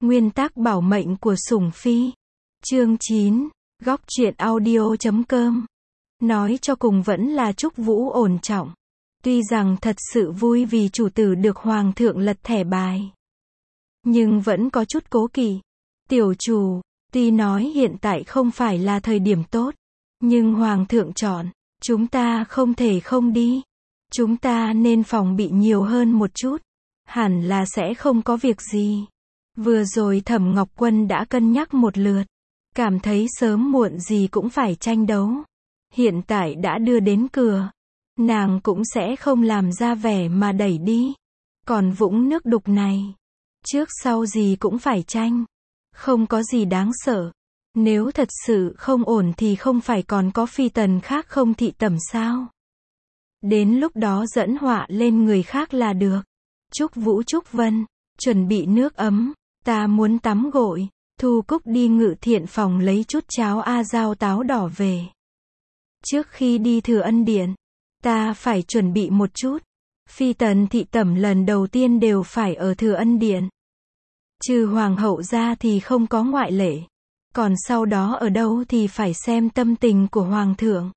Nguyên tắc bảo mệnh của sủng phi. Chương 9. Góc truyện audio.com. Nói cho cùng vẫn là Trúc Vũ ổn trọng. Tuy rằng thật sự vui vì chủ tử được hoàng thượng lật thẻ bài, nhưng vẫn có chút cố kỵ. Tiểu chủ, tuy nói hiện tại không phải là thời điểm tốt, nhưng hoàng thượng chọn, chúng ta không thể không đi. Chúng ta nên phòng bị nhiều hơn một chút. Hẳn là sẽ không có việc gì. Vừa rồi Thẩm Ngọc Quân đã cân nhắc một lượt, cảm thấy sớm muộn gì cũng phải tranh đấu. Hiện tại đã đưa đến cửa, nàng cũng sẽ không làm ra vẻ mà đẩy đi. Còn vũng nước đục này, trước sau gì cũng phải tranh. Không có gì đáng sợ. Nếu thật sự không ổn thì không phải còn có phi tần khác không thị tẩm sao? Đến lúc đó dẫn họa lên người khác là được. Trúc Vũ Trúc Vân, chuẩn bị nước ấm, ta muốn tắm gội. Thu Cúc đi Ngự Thiện phòng lấy chút cháo a dao táo đỏ về. Trước khi đi Thừa Ân Điện, ta phải chuẩn bị một chút. Phi tần thị tẩm lần đầu tiên đều phải ở Thừa Ân Điện. Trừ hoàng hậu ra thì không có ngoại lệ. Còn sau đó ở đâu thì phải xem tâm tình của hoàng thượng.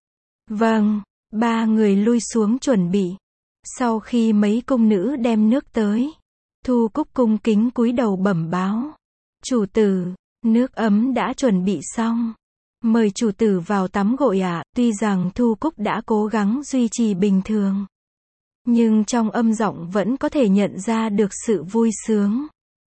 Vâng, ba người lui xuống chuẩn bị. Sau khi mấy cung nữ đem nước tới, Thu Cúc cung kính cúi đầu bẩm báo. Chủ tử, nước ấm đã chuẩn bị xong. Mời chủ tử vào tắm gội ạ. Tuy rằng Thu Cúc đã cố gắng duy trì bình thường, nhưng trong âm giọng vẫn có thể nhận ra được sự vui sướng.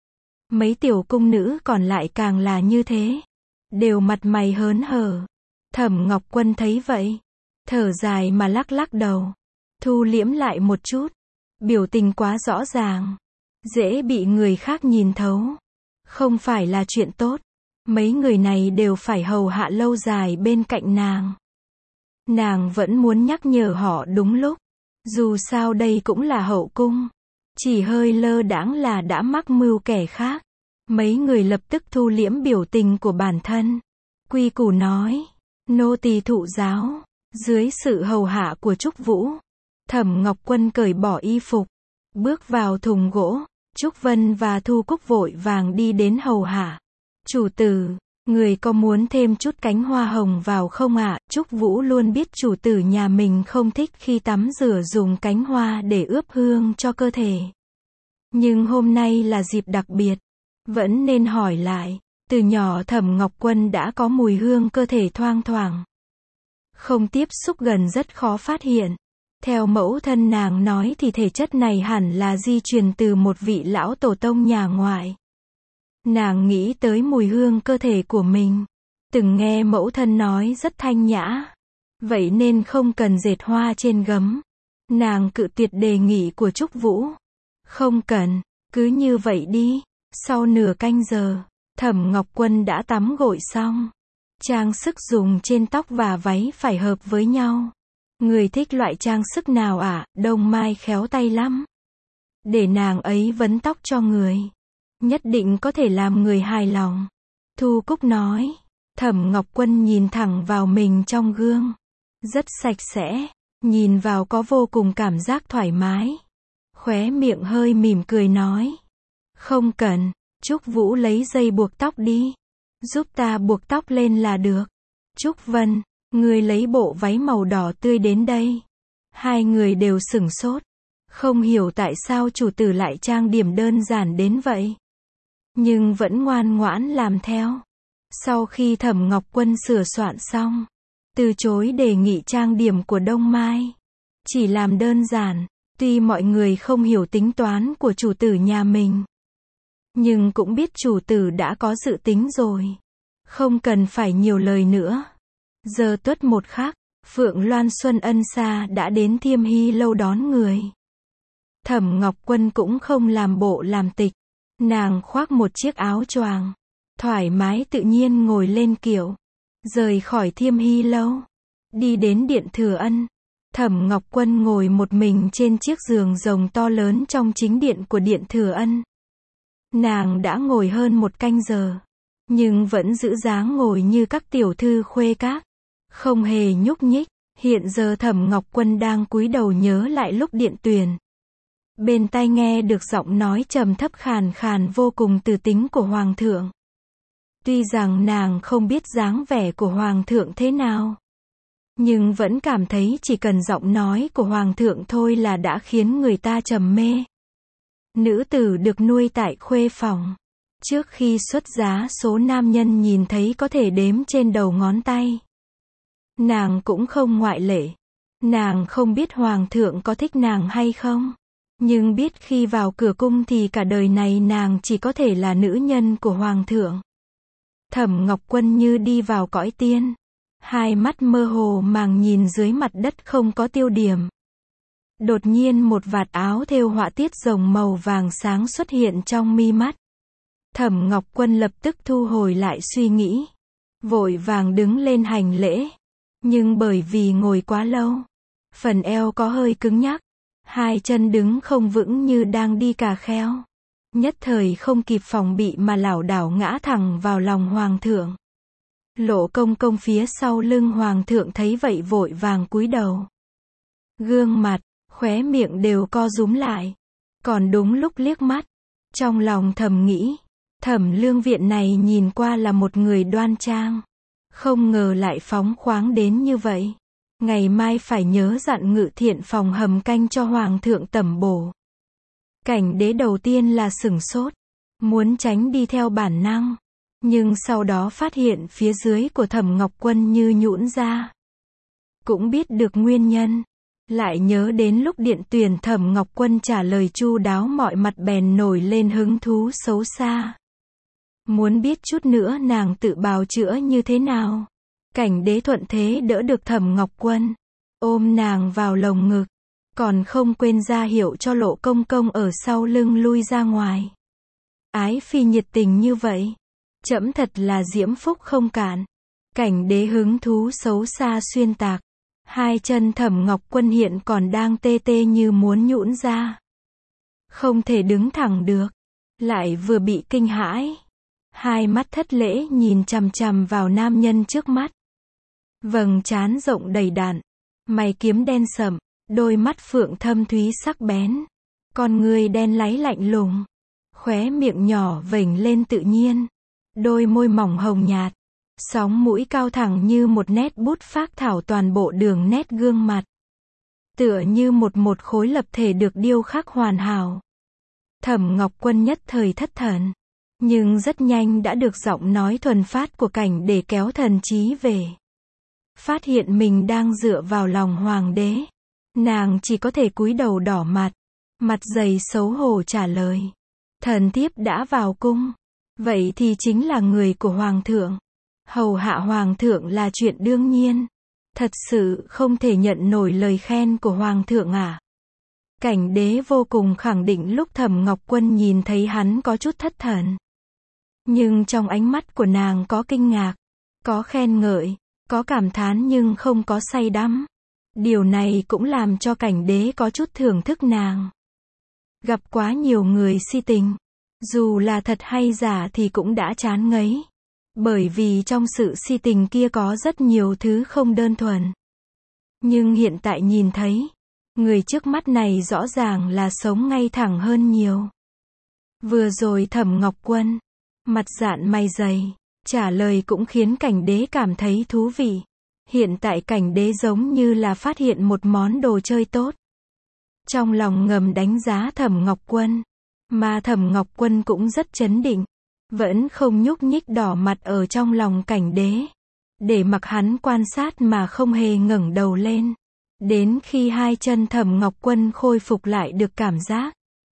Mấy tiểu cung nữ còn lại càng là như thế, đều mặt mày hớn hở. Thẩm Ngọc Quân thấy vậy, thở dài mà lắc lắc đầu, thu liễm lại một chút. Biểu tình quá rõ ràng, dễ bị người khác nhìn thấu, không phải là chuyện tốt. Mấy người này đều phải hầu hạ lâu dài bên cạnh nàng. Nàng vẫn muốn nhắc nhở họ đúng lúc. Dù sao đây cũng là hậu cung, chỉ hơi lơ đãng là đã mắc mưu kẻ khác. Mấy người lập tức thu liễm biểu tình của bản thân. Quy củ nói, nô tỳ thụ giáo. Dưới sự hầu hạ của Trúc Vũ, Thẩm Ngọc Quân cởi bỏ y phục, bước vào thùng gỗ. Trúc Vân và Thu Cúc vội vàng đi đến hầu hạ. Chủ tử, người có muốn thêm chút cánh hoa hồng vào không ạ? Trúc Vũ luôn biết chủ tử nhà mình không thích khi tắm rửa dùng cánh hoa để ướp hương cho cơ thể. Nhưng hôm nay là dịp đặc biệt, vẫn nên hỏi lại. Từ nhỏ Thẩm Ngọc Quân đã có mùi hương cơ thể thoang thoảng. Không tiếp xúc gần rất khó phát hiện. Theo mẫu thân nàng nói thì thể chất này hẳn là di truyền từ một vị lão tổ tông nhà ngoại. Nàng nghĩ tới mùi hương cơ thể của mình, từng nghe mẫu thân nói rất thanh nhã, vậy nên không cần dệt hoa trên gấm. Nàng cự tuyệt đề nghị của Trúc Vũ. Không cần, cứ như vậy đi. Sau nửa canh giờ, Thẩm Ngọc Quân đã tắm gội xong. Trang sức dùng trên tóc và váy phải hợp với nhau. Người thích loại trang sức nào ạ? Đông Mai khéo tay lắm. Để nàng ấy vấn tóc cho người, nhất định có thể làm người hài lòng. Thu Cúc nói. Thẩm Ngọc Quân nhìn thẳng vào mình trong gương. Rất sạch sẽ, nhìn vào có vô cùng cảm giác thoải mái. Khóe miệng hơi mỉm cười nói. Không cần, Trúc Vũ lấy dây buộc tóc đi. Giúp ta buộc tóc lên là được. Trúc Vân, người lấy bộ váy màu đỏ tươi đến đây. Hai người đều sửng sốt. Không hiểu tại sao chủ tử lại trang điểm đơn giản đến vậy. Nhưng vẫn ngoan ngoãn làm theo. Sau khi Thẩm Ngọc Quân sửa soạn xong, từ chối đề nghị trang điểm của Đông Mai. Chỉ làm đơn giản, tuy mọi người không hiểu tính toán của chủ tử nhà mình, nhưng cũng biết chủ tử đã có dự tính rồi. Không cần phải nhiều lời nữa. Giờ tuất một khắc, Phượng Loan Xuân Ân Sa đã đến Thiêm Hy lâu đón người. Thẩm Ngọc Quân cũng không làm bộ làm tịch. Nàng khoác một chiếc áo choàng, thoải mái tự nhiên ngồi lên kiệu, rời khỏi Thiêm Hy lâu, đi đến điện Thừa Ân. Thẩm Ngọc Quân ngồi một mình trên chiếc giường rồng to lớn trong chính điện của điện Thừa Ân. Nàng đã ngồi hơn một canh giờ, nhưng vẫn giữ dáng ngồi như các tiểu thư khuê các, không hề nhúc nhích. Hiện giờ Thẩm Ngọc Quân đang cúi đầu nhớ lại lúc điện tuyển. bên tai nghe được giọng nói trầm thấp khàn khàn vô cùng từ tính của Hoàng thượng. Tuy rằng nàng không biết dáng vẻ của Hoàng thượng thế nào, nhưng vẫn cảm thấy chỉ cần giọng nói của Hoàng thượng thôi là đã khiến người ta trầm mê. Nữ tử được nuôi tại khuê phòng. Trước khi xuất giá số nam nhân nhìn thấy có thể đếm trên đầu ngón tay. Nàng cũng không ngoại lệ. Nàng không biết Hoàng thượng có thích nàng hay không. Nhưng biết khi vào cửa cung thì cả đời này nàng chỉ có thể là nữ nhân của Hoàng thượng. Thẩm Ngọc Quân như đi vào cõi tiên. Hai mắt mơ hồ màng nhìn dưới mặt đất không có tiêu điểm. Đột nhiên một vạt áo thêu họa tiết rồng màu vàng sáng xuất hiện trong mi mắt. Thẩm Ngọc Quân lập tức thu hồi lại suy nghĩ. Vội vàng đứng lên hành lễ. Nhưng bởi vì ngồi quá lâu, phần eo có hơi cứng nhắc. Hai chân đứng không vững như đang đi cà kheo. Nhất thời không kịp phòng bị mà lảo đảo ngã thẳng vào lòng Hoàng thượng. Lộ Công Công phía sau lưng Hoàng thượng thấy vậy vội vàng cúi đầu. Gương mặt, khóe miệng đều co rúm lại. Còn đúng lúc liếc mắt, trong lòng thầm nghĩ, Thẩm Lương Viện này nhìn qua là một người đoan trang. Không ngờ lại phóng khoáng đến như vậy. Ngày mai phải nhớ dặn Ngự Thiện phòng hầm canh cho Hoàng thượng tẩm bổ. Cảnh Đế đầu tiên là sửng sốt, muốn tránh đi theo bản năng. Nhưng sau đó phát hiện phía dưới của Thẩm Ngọc Quân như nhũn ra. Cũng biết được nguyên nhân. Lại nhớ đến lúc điện tuyển Thẩm Ngọc Quân trả lời chu đáo mọi mặt bèn nổi lên hứng thú xấu xa. Muốn biết chút nữa nàng tự bào chữa như thế nào. Cảnh Đế thuận thế đỡ được Thẩm Ngọc Quân. Ôm nàng vào lồng ngực. Còn không quên ra hiệu cho Lộ Công Công ở sau lưng lui ra ngoài. Ái phi nhiệt tình như vậy. Trẫm thật là diễm phúc không cạn. Cảnh Đế hứng thú xấu xa xuyên tạc. Hai chân Thẩm Ngọc Quân hiện còn đang tê tê như muốn nhũn ra. Không thể đứng thẳng được. Lại vừa bị kinh hãi. Hai mắt thất lễ nhìn chằm chằm vào nam nhân trước mắt. Vầng trán rộng đầy đặn. Mày kiếm đen sậm. Đôi mắt phượng thâm thúy sắc bén. Con người đen láy lạnh lùng. Khóe miệng nhỏ vểnh lên tự nhiên. Đôi môi mỏng hồng nhạt. Sóng mũi cao thẳng như một nét bút phác thảo toàn bộ đường nét gương mặt. Tựa như một khối lập thể được điêu khắc hoàn hảo. Thẩm Ngọc Quân nhất thời thất thần. Nhưng rất nhanh đã được giọng nói thuần phát của Cảnh Đế kéo thần trí về. Phát hiện mình đang dựa vào lòng Hoàng đế. Nàng chỉ có thể cúi đầu đỏ mặt. Mặt dày xấu hổ trả lời. Thần thiếp đã vào cung. Vậy thì chính là người của Hoàng thượng. Hầu hạ Hoàng thượng là chuyện đương nhiên. Thật sự không thể nhận nổi lời khen của Hoàng thượng à? Cảnh Đế vô cùng khẳng định lúc Thẩm Ngọc Quân nhìn thấy hắn có chút thất thần. Nhưng trong ánh mắt của nàng có kinh ngạc, có khen ngợi, có cảm thán nhưng không có say đắm. Điều này cũng làm cho Cảnh Đế có chút thưởng thức nàng. Gặp quá nhiều người si tình. Dù là thật hay giả thì cũng đã chán ngấy. Bởi vì trong sự si tình kia có rất nhiều thứ không đơn thuần. Nhưng hiện tại nhìn thấy, người trước mắt này rõ ràng là sống ngay thẳng hơn nhiều. Vừa rồi Thẩm Ngọc Quân, mặt dạn mày dày, trả lời cũng khiến Cảnh Đế cảm thấy thú vị. Hiện tại Cảnh Đế giống như là phát hiện một món đồ chơi tốt. Trong lòng ngầm đánh giá Thẩm Ngọc Quân. Mà Thẩm Ngọc Quân cũng rất trấn định. Vẫn không nhúc nhích đỏ mặt ở trong lòng Cảnh Đế. Để mặc hắn quan sát mà không hề ngẩng đầu lên. Đến khi hai chân Thẩm Ngọc Quân khôi phục lại được cảm giác.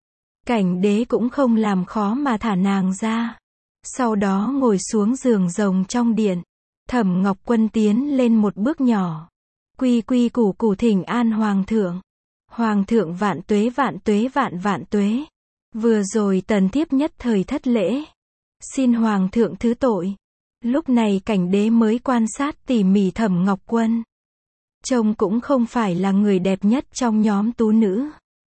Cảnh Đế cũng không làm khó mà thả nàng ra. Sau đó ngồi xuống giường rồng trong điện. Thẩm Ngọc Quân tiến lên một bước nhỏ. Quy quy củ củ thỉnh an Hoàng thượng. Hoàng thượng vạn tuế vạn tuế vạn vạn tuế. Vừa rồi tần thiếp nhất thời thất lễ. Xin Hoàng thượng thứ tội. Lúc này Cảnh Đế mới quan sát tỉ mỉ Thẩm Ngọc Quân. Trông cũng không phải là người đẹp nhất trong nhóm tú nữ.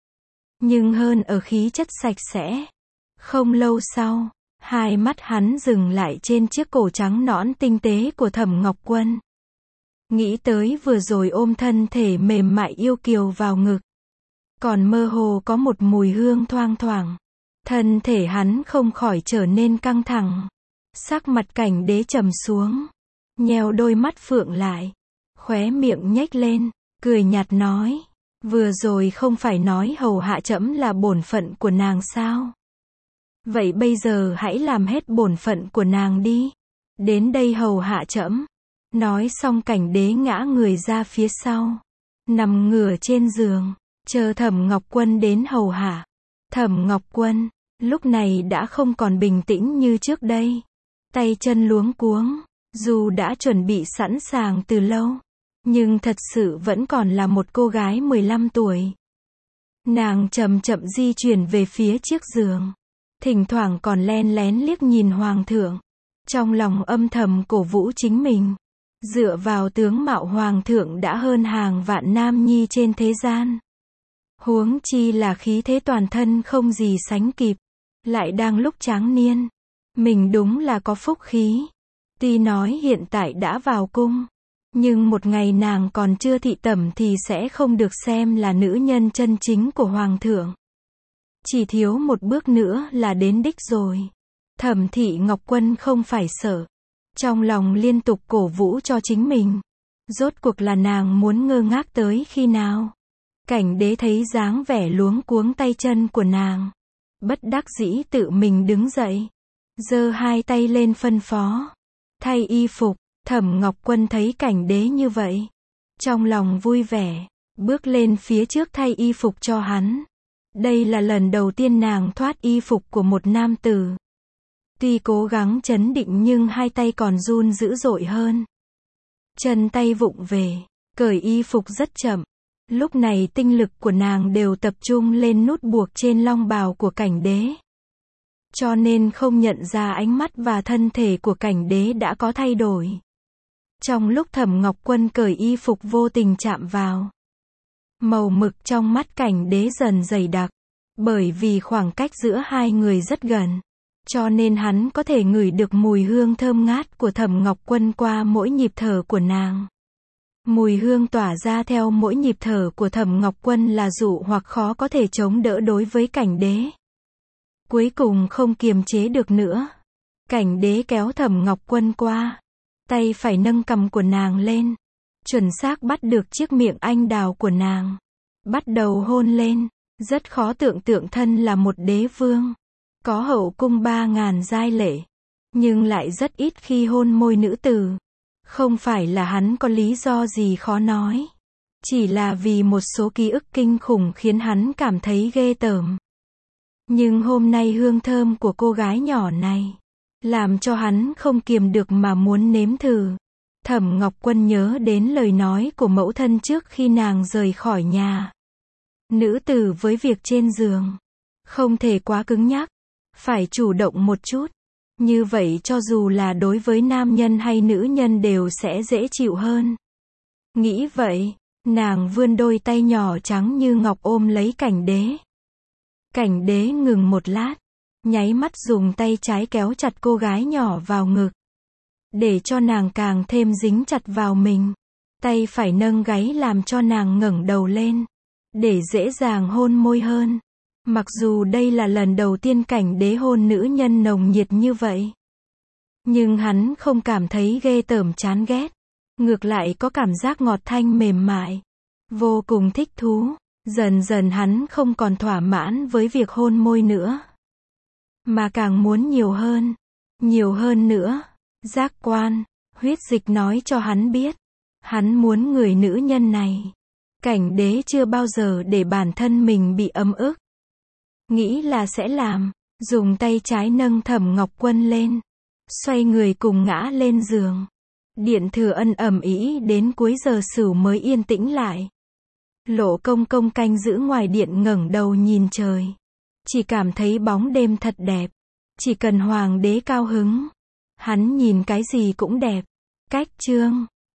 Nhưng hơn ở khí chất sạch sẽ. Không lâu sau, hai mắt hắn dừng lại trên chiếc cổ trắng nõn tinh tế của Thẩm Ngọc Quân. Nghĩ tới vừa rồi ôm thân thể mềm mại yêu kiều vào ngực. còn mơ hồ có một mùi hương thoang thoảng. Thân thể hắn không khỏi trở nên căng thẳng. Sắc mặt cảnh đế trầm xuống, nheo đôi mắt phượng lại, khóe miệng nhếch lên, cười nhạt nói, vừa rồi không phải nói hầu hạ trẫm là bổn phận của nàng sao? Vậy bây giờ hãy làm hết bổn phận của nàng đi. Đến đây hầu hạ trẫm. Nói xong cảnh đế ngã người ra phía sau, nằm ngửa trên giường, chờ Thẩm Ngọc Quân đến hầu hạ. Thẩm Ngọc Quân, lúc này đã không còn bình tĩnh như trước đây. Tay chân luống cuống, dù đã chuẩn bị sẵn sàng từ lâu, nhưng thật sự vẫn còn là một cô gái 15 tuổi. Nàng chậm chậm di chuyển về phía chiếc giường, thỉnh thoảng còn len lén liếc nhìn hoàng thượng, trong lòng âm thầm cổ vũ chính mình. Dựa vào tướng mạo hoàng thượng đã hơn hàng vạn nam nhi trên thế gian. Huống chi là khí thế toàn thân không gì sánh kịp, lại đang lúc tráng niên. Mình đúng là có phúc khí. Tuy nói hiện tại đã vào cung, nhưng một ngày nàng còn chưa thị tẩm thì sẽ không được xem là nữ nhân chân chính của hoàng thượng. Chỉ thiếu một bước nữa là đến đích rồi. Thẩm Thị Ngọc Quân không phải sợ, trong lòng liên tục cổ vũ cho chính mình. Rốt cuộc là nàng muốn ngơ ngác tới khi nào? Cảnh đế thấy dáng vẻ luống cuống tay chân của nàng, bất đắc dĩ tự mình đứng dậy, giơ hai tay lên phân phó, thay y phục. Thẩm Ngọc Quân thấy cảnh đế như vậy, trong lòng vui vẻ, bước lên phía trước thay y phục cho hắn. Đây là lần đầu tiên nàng thoát y phục của một nam tử. Tuy cố gắng trấn định nhưng hai tay còn run dữ dội hơn. Chân tay vụng về, cởi y phục rất chậm. Lúc này tinh lực của nàng đều tập trung lên nút buộc trên long bào của cảnh đế. Cho nên không nhận ra ánh mắt và thân thể của cảnh đế đã có thay đổi. Trong lúc Thẩm Ngọc Quân cởi y phục vô tình chạm vào, màu mực trong mắt cảnh đế dần dày đặc. Bởi vì khoảng cách giữa hai người rất gần, cho nên hắn có thể ngửi được mùi hương thơm ngát của Thẩm Ngọc Quân qua mỗi nhịp thở của nàng. Mùi hương tỏa ra theo mỗi nhịp thở của Thẩm Ngọc Quân là dụ hoặc khó có thể chống đỡ đối với cảnh đế. Cuối cùng không kiềm chế được nữa, cảnh đế kéo Thẩm Ngọc Quân qua, tay phải nâng cằm của nàng lên, chuẩn xác bắt được chiếc miệng anh đào của nàng, bắt đầu hôn lên. Rất khó tưởng tượng thân là một đế vương, có hậu cung 3.000 giai lệ, nhưng lại rất ít khi hôn môi nữ tử. Không phải là hắn có lý do gì khó nói, chỉ là vì một số ký ức kinh khủng khiến hắn cảm thấy ghê tởm. Nhưng hôm nay hương thơm của cô gái nhỏ này, làm cho hắn không kiềm được mà muốn nếm thử. Thẩm Ngọc Quân nhớ đến lời nói của mẫu thân trước khi nàng rời khỏi nhà. Nữ tử với việc trên giường, không thể quá cứng nhắc, phải chủ động một chút. Như vậy cho dù là đối với nam nhân hay nữ nhân đều sẽ dễ chịu hơn. Nghĩ vậy, nàng vươn đôi tay nhỏ trắng như ngọc ôm lấy cảnh đế. Cảnh đế ngừng một lát, nháy mắt dùng tay trái kéo chặt cô gái nhỏ vào ngực, để cho nàng càng thêm dính chặt vào mình. Tay phải nâng gáy làm cho nàng ngẩng đầu lên, để dễ dàng hôn môi hơn. Mặc dù đây là lần đầu tiên cảnh đế hôn nữ nhân nồng nhiệt như vậy, nhưng hắn không cảm thấy ghê tởm chán ghét, ngược lại có cảm giác ngọt thanh mềm mại, vô cùng thích thú. Dần dần hắn không còn thỏa mãn với việc hôn môi nữa, mà càng muốn nhiều hơn nữa. Giác quan, huyết dịch nói cho hắn biết, hắn muốn người nữ nhân này. Cảnh đế chưa bao giờ để bản thân mình bị ấm ức. Nghĩ là sẽ làm, dùng tay trái nâng Thẩm Ngọc Quân lên, xoay người cùng ngã lên giường. Điện Thừa Ân ầm ĩ đến cuối giờ sửu mới yên tĩnh lại. Lộ Công Công canh giữ ngoài điện ngẩng đầu nhìn trời, chỉ cảm thấy bóng đêm thật đẹp. Chỉ cần hoàng đế cao hứng, hắn nhìn cái gì cũng đẹp. Cách chương